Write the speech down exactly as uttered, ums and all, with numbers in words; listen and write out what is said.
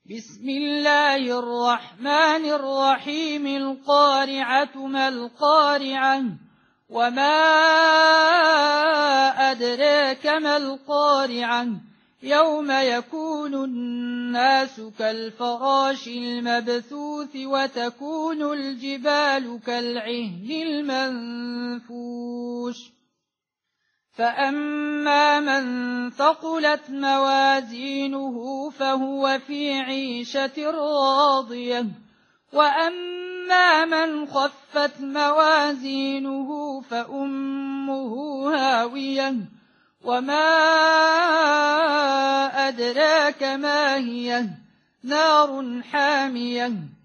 بسم الله الرحمن الرحيم القارعة ما القارعة وما أدراك ما القارعة يوم يكون الناس كالفراش المبثوث وتكون الجبال كالعهن المنفوش فأما من ثقلت موازينه فهو في عيشة راضية وأما من خفت موازينه فأمه هاوية وما أدراك ما هي نار حامية